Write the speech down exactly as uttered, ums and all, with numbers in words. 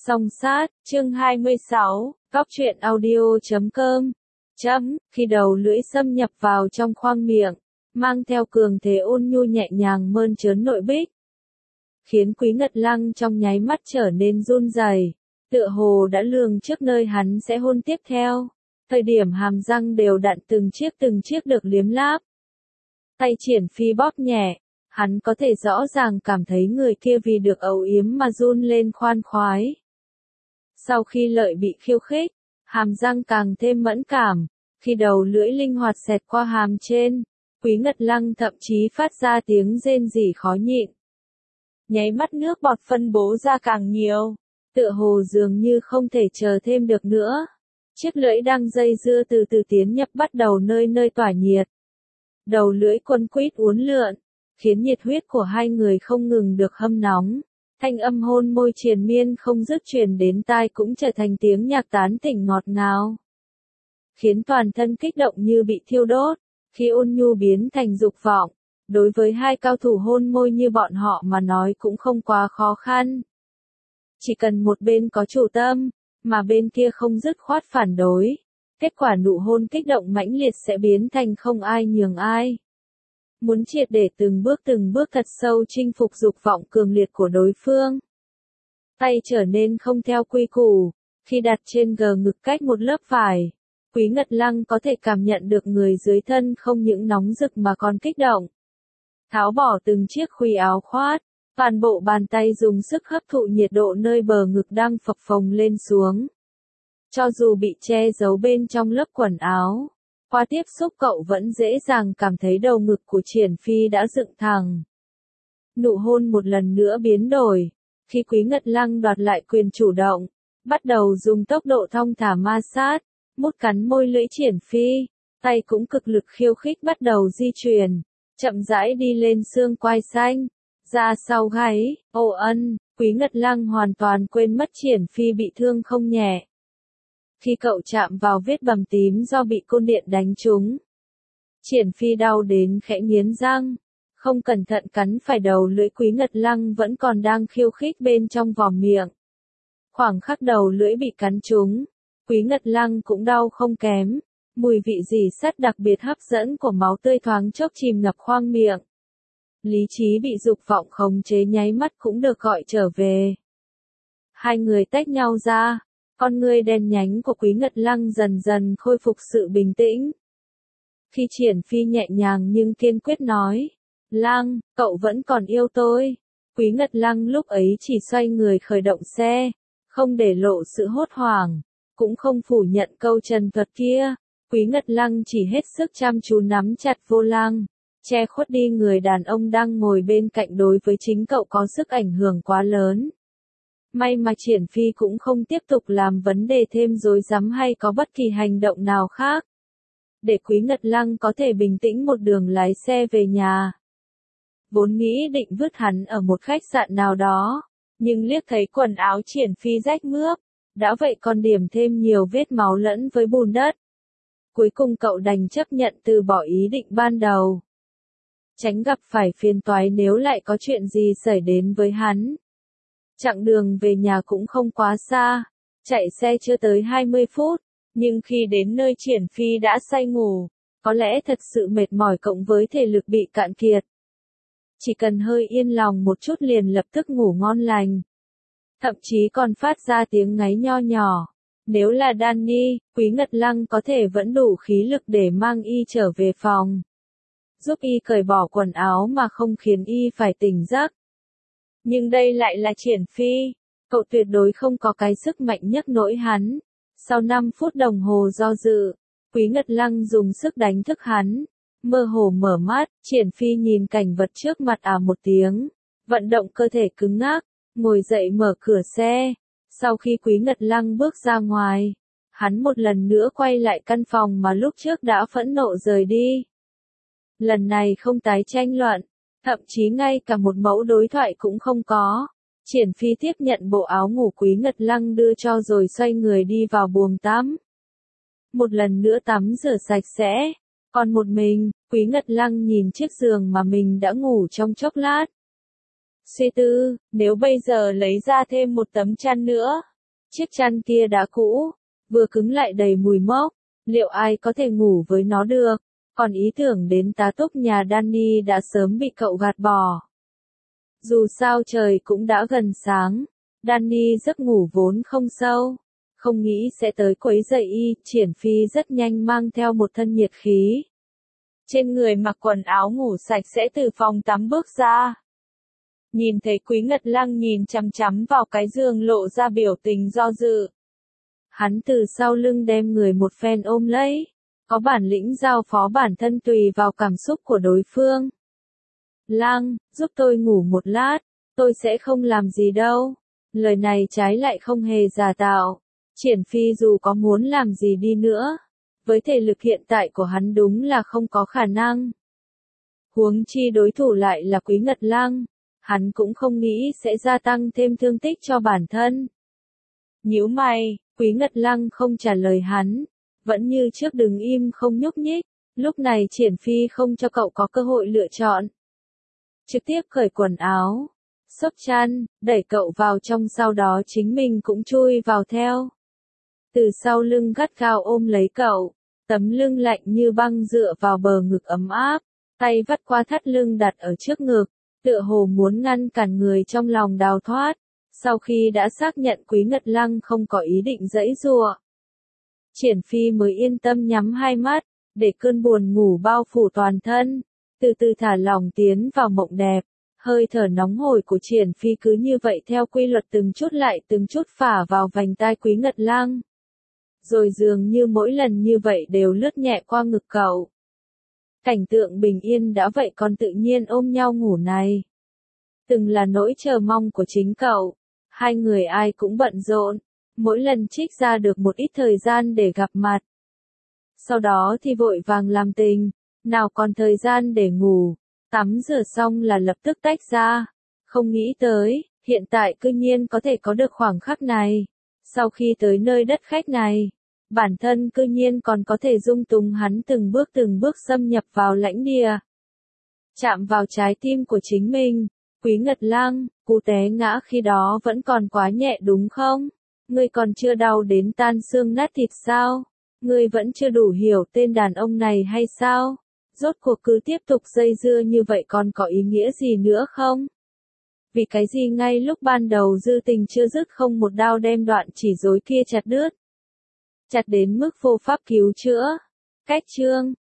Song sát, chương hai mươi sáu, góc truyện audio chấm com. Chấm, khi đầu lưỡi xâm nhập vào trong khoang miệng, mang theo cường thế ôn nhu nhẹ nhàng mơn trớn nội bích, khiến Quý Ngật Lăng trong nháy mắt trở nên run rẩy, tựa hồ đã lường trước nơi hắn sẽ hôn tiếp theo. Thời điểm hàm răng đều đặn từng chiếc từng chiếc được liếm láp. Tay Triển Phi bóp nhẹ, hắn có thể rõ ràng cảm thấy người kia vì được âu yếm mà run lên khoan khoái. Sau khi lợi bị khiêu khích, hàm răng càng thêm mẫn cảm, khi đầu lưỡi linh hoạt xẹt qua hàm trên, Quý Ngật Lăng thậm chí phát ra tiếng rên rỉ khó nhịn. Nháy mắt nước bọt phân bố ra càng nhiều, tựa hồ dường như không thể chờ thêm được nữa. Chiếc lưỡi đang dây dưa từ từ tiến nhập bắt đầu nơi nơi tỏa nhiệt. Đầu lưỡi quấn quýt uốn lượn, khiến nhiệt huyết của hai người không ngừng được hâm nóng. Thanh âm hôn môi triền miên không dứt truyền đến tai cũng trở thành tiếng nhạc tán tỉnh ngọt ngào, khiến toàn thân kích động như bị thiêu đốt. Khi ôn nhu biến thành dục vọng, đối với hai cao thủ hôn môi như bọn họ mà nói cũng không quá khó khăn. Chỉ cần một bên có chủ tâm, mà bên kia không dứt khoát phản đối, kết quả nụ hôn kích động mãnh liệt sẽ biến thành không ai nhường ai. Muốn triệt để từng bước từng bước thật sâu chinh phục dục vọng cường liệt của đối phương. Tay trở nên không theo quy củ, khi đặt trên gờ ngực cách một lớp vải, Quý Ngật Lăng có thể cảm nhận được người dưới thân không những nóng rực mà còn kích động. Tháo bỏ từng chiếc khuy áo khoác, toàn bộ bàn tay dùng sức hấp thụ nhiệt độ nơi bờ ngực đang phập phồng lên xuống. Cho dù bị che giấu bên trong lớp quần áo, qua tiếp xúc cậu vẫn dễ dàng cảm thấy đầu ngực của Triển Phi đã dựng thẳng. Nụ hôn một lần nữa biến đổi, khi Quý Ngật Lăng đoạt lại quyền chủ động, bắt đầu dùng tốc độ thong thả ma sát, mút cắn môi lưỡi Triển Phi, tay cũng cực lực khiêu khích bắt đầu di chuyển, chậm rãi đi lên xương quai xanh, ra sau gáy, ồ ân, Quý Ngật Lăng hoàn toàn quên mất Triển Phi bị thương không nhẹ. Khi cậu chạm vào vết bầm tím do bị côn điện đánh trúng, Triển Phi đau đến khẽ nghiến răng, không cẩn thận cắn phải đầu lưỡi Quý Ngật Lăng vẫn còn đang khiêu khích bên trong vòm miệng. Khoảng khắc đầu lưỡi bị cắn trúng, Quý Ngật Lăng cũng đau không kém, mùi vị rỉ sắt đặc biệt hấp dẫn của máu tươi thoáng chốc chìm ngập khoang miệng. Lý trí bị dục vọng khống chế nháy mắt cũng được gọi trở về. Hai người tách nhau ra, con ngươi đen nhánh của Quý Ngật Lăng dần dần khôi phục sự bình tĩnh. Khi Triển Phi nhẹ nhàng nhưng kiên quyết nói, Lăng, cậu vẫn còn yêu tôi. Quý Ngật Lăng lúc ấy chỉ xoay người khởi động xe, không để lộ sự hốt hoảng, cũng không phủ nhận câu trần thuật kia. Quý Ngật Lăng chỉ hết sức chăm chú nắm chặt vô lăng, che khuất đi người đàn ông đang ngồi bên cạnh đối với chính cậu có sức ảnh hưởng quá lớn. May mà Triển Phi cũng không tiếp tục làm vấn đề thêm rối rắm hay có bất kỳ hành động nào khác, để Quý Ngật Lăng có thể bình tĩnh một đường lái xe về nhà. Vốn nghĩ định vứt hắn ở một khách sạn nào đó, nhưng liếc thấy quần áo Triển Phi rách mướp, đã vậy còn điểm thêm nhiều vết máu lẫn với bùn đất. Cuối cùng cậu đành chấp nhận từ bỏ ý định ban đầu, tránh gặp phải phiền toái nếu lại có chuyện gì xảy đến với hắn. Chặng đường về nhà cũng không quá xa, chạy xe chưa tới hai mươi phút, nhưng khi đến nơi Triển Phi đã say ngủ, có lẽ thật sự mệt mỏi cộng với thể lực bị cạn kiệt. Chỉ cần hơi yên lòng một chút liền lập tức ngủ ngon lành. Thậm chí còn phát ra tiếng ngáy nho nhỏ. Nếu là Danny, Quý Ngật Lăng có thể vẫn đủ khí lực để mang y trở về phòng, giúp y cởi bỏ quần áo mà không khiến y phải tỉnh giấc. Nhưng đây lại là Triển Phi, cậu tuyệt đối không có cái sức mạnh nhấc nổi hắn. Sau năm phút đồng hồ do dự, Quý Ngật Lăng dùng sức đánh thức hắn, mơ hồ mở mắt. Triển Phi nhìn cảnh vật trước mặt à một tiếng, vận động cơ thể cứng ngắc, ngồi dậy mở cửa xe. Sau khi Quý Ngật Lăng bước ra ngoài, hắn một lần nữa quay lại căn phòng mà lúc trước đã phẫn nộ rời đi. Lần này không tái tranh luận, thậm chí ngay cả một mẫu đối thoại cũng không có. Triển Phi tiếp nhận bộ áo ngủ Quý Ngật Lăng đưa cho rồi xoay người đi vào buồng tắm. Một lần nữa tắm rửa sạch sẽ, còn một mình, Quý Ngật Lăng nhìn chiếc giường mà mình đã ngủ trong chốc lát. Suy tư, nếu bây giờ lấy ra thêm một tấm chăn nữa, Chiếc chăn kia đã cũ, vừa cứng lại đầy mùi mốc, liệu ai có thể ngủ với nó được, còn ý tưởng đến tá túc nhà Danny đã sớm bị cậu gạt bỏ. Dù sao trời cũng đã gần sáng, Danny giấc ngủ vốn không sâu, không nghĩ sẽ tới quấy rầy y, Triển Phi rất nhanh mang theo một thân nhiệt khí. Trên người mặc quần áo ngủ sạch sẽ từ phòng tắm bước ra. Nhìn thấy Quý Ngật Lăng nhìn chằm chằm vào cái giường lộ ra biểu tình do dự. Hắn từ sau lưng đem người một phen ôm lấy, có bản lĩnh giao phó bản thân tùy vào cảm xúc của đối phương. Lăng, giúp tôi ngủ một lát, tôi sẽ không làm gì đâu. Lời này trái lại không hề giả tạo. Triển Phi dù có muốn làm gì đi nữa, với thể lực hiện tại của hắn đúng là không có khả năng. Huống chi đối thủ lại là Quý Ngật Lăng, hắn cũng không nghĩ sẽ gia tăng thêm thương tích cho bản thân. Nhíu mày, Quý Ngật Lăng không trả lời hắn, vẫn như trước đứng im không nhúc nhích, lúc này Triển Phi không cho cậu có cơ hội lựa chọn. Trực tiếp cởi quần áo, xốc chăn, đẩy cậu vào trong sau đó chính mình cũng chui vào theo. Từ sau lưng gắt gao ôm lấy cậu, tấm lưng lạnh như băng dựa vào bờ ngực ấm áp, tay vắt qua thắt lưng đặt ở trước ngực, tựa hồ muốn ngăn cản người trong lòng đào thoát, sau khi đã xác nhận Quý Ngật Lăng không có ý định giãy giụa. Triển Phi mới yên tâm nhắm hai mắt, để cơn buồn ngủ bao phủ toàn thân, từ từ thả lỏng tiến vào mộng đẹp, hơi thở nóng hổi của Triển Phi cứ như vậy theo quy luật từng chút lại từng chút phả vào vành tai Quý Ngật Lăng. Rồi dường như mỗi lần như vậy đều lướt nhẹ qua ngực cậu. Cảnh tượng bình yên đã vậy còn tự nhiên ôm nhau ngủ này. Từng là nỗi chờ mong của chính cậu, hai người ai cũng bận rộn, mỗi lần trích ra được một ít thời gian để gặp mặt. Sau đó thì vội vàng làm tình, nào còn thời gian để ngủ, tắm rửa xong là lập tức tách ra. Không nghĩ tới, hiện tại cư nhiên có thể có được khoảng khắc này. Sau khi tới nơi đất khách này, bản thân cư nhiên còn có thể dung túng hắn từng bước từng bước xâm nhập vào lãnh địa. Chạm vào trái tim của chính mình, Quý Ngật Lăng, cú té ngã khi đó vẫn còn quá nhẹ đúng không? Ngươi còn chưa đau đến tan xương nát thịt sao? Ngươi vẫn chưa đủ hiểu tên đàn ông này hay sao? Rốt cuộc cứ tiếp tục dây dưa như vậy còn có ý nghĩa gì nữa không? Vì cái gì ngay lúc ban đầu dư tình chưa dứt không một đao đem đoạn chỉ rối kia chặt đứt. Chặt đến mức vô pháp cứu chữa. Cách chương